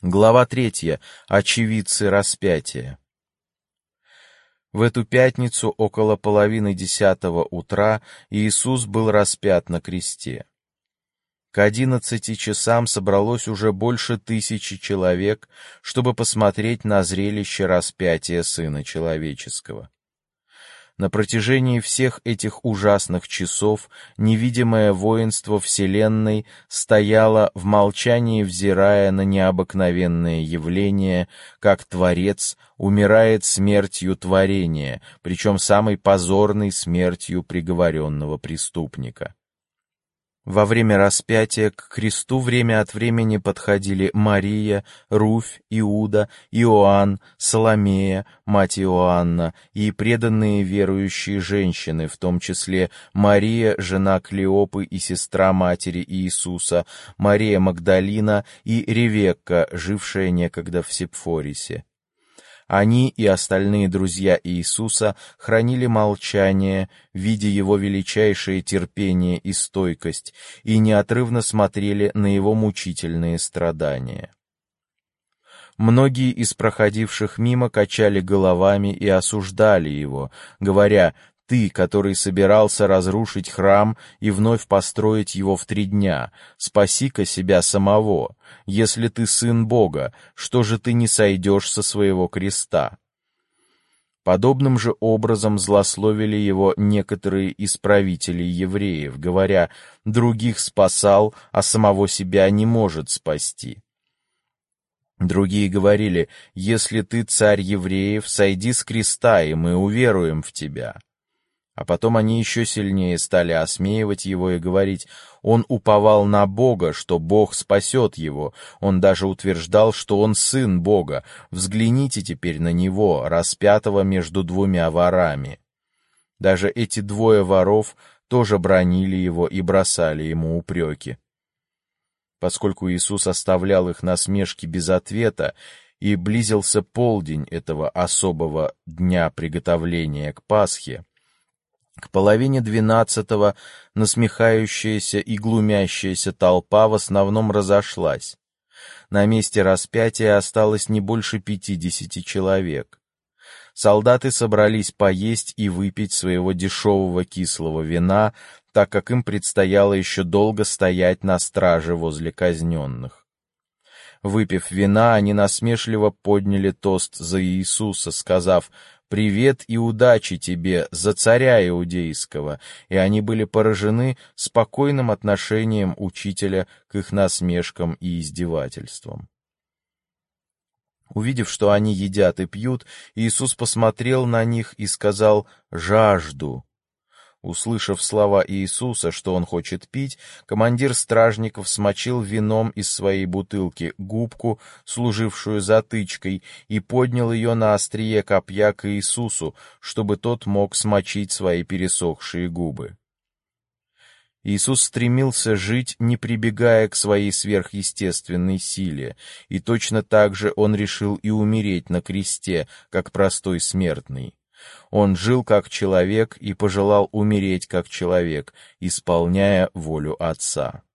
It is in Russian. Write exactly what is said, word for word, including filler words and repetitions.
Глава третья. Очевидцы распятия. В эту пятницу около половины десятого утра Иисус был распят на кресте. К одиннадцати часам собралось уже больше тысячи человек, чтобы посмотреть на зрелище распятия Сына Человеческого. На протяжении всех этих ужасных часов невидимое воинство Вселенной стояло в молчании, взирая на необыкновенное явление, как Творец умирает смертью творения, причем самой позорной смертью приговоренного преступника. Во время распятия к кресту время от времени подходили Мария, Руфь, Иуда, Иоанн, Саломея, мать Иоанна, и преданные верующие женщины, в том числе Мария, жена Клеопы и сестра матери Иисуса, Мария Магдалина и Ревекка, жившая некогда в Сепфорисе. Они и остальные друзья Иисуса хранили молчание, видя его величайшее терпение и стойкость, и неотрывно смотрели на его мучительные страдания. Многие из проходивших мимо качали головами и осуждали его, говоря: «Ты, который собирался разрушить храм и вновь построить его в три дня, спаси-ка себя самого. Если ты сын Бога, что же ты не сойдешь со своего креста?» Подобным же образом злословили его некоторые из правителей евреев, говоря: «Других спасал, а самого себя не может спасти». Другие говорили: «Если ты царь евреев, сойди с креста, и мы уверуем в тебя». А потом они еще сильнее стали осмеивать его и говорить: он уповал на Бога, что Бог спасет его. Он даже утверждал, что он сын Бога. Взгляните теперь на него, распятого между двумя ворами. Даже эти двое воров тоже бранили его и бросали ему упреки. Поскольку Иисус оставлял их насмешки без ответа, и близился полдень этого особого дня приготовления к Пасхе, к половине двенадцатого насмехающаяся и глумящаяся толпа в основном разошлась. На месте распятия осталось не больше пятидесяти человек. Солдаты собрались поесть и выпить своего дешевого кислого вина, так как им предстояло еще долго стоять на страже возле казненных. Выпив вина, они насмешливо подняли тост за Иисуса, сказав: «Привет и удачи тебе за царя иудейского», и они были поражены спокойным отношением учителя к их насмешкам и издевательствам. Увидев, что они едят и пьют, Иисус посмотрел на них и сказал: «Жажду». Услышав слова Иисуса, что он хочет пить, командир стражников смочил вином из своей бутылки губку, служившую затычкой, и поднял ее на острие копья к Иисусу, чтобы тот мог смочить свои пересохшие губы. Иисус стремился жить, не прибегая к своей сверхъестественной силе, и точно так же он решил и умереть на кресте, как простой смертный. Он жил как человек и пожелал умереть как человек, исполняя волю Отца.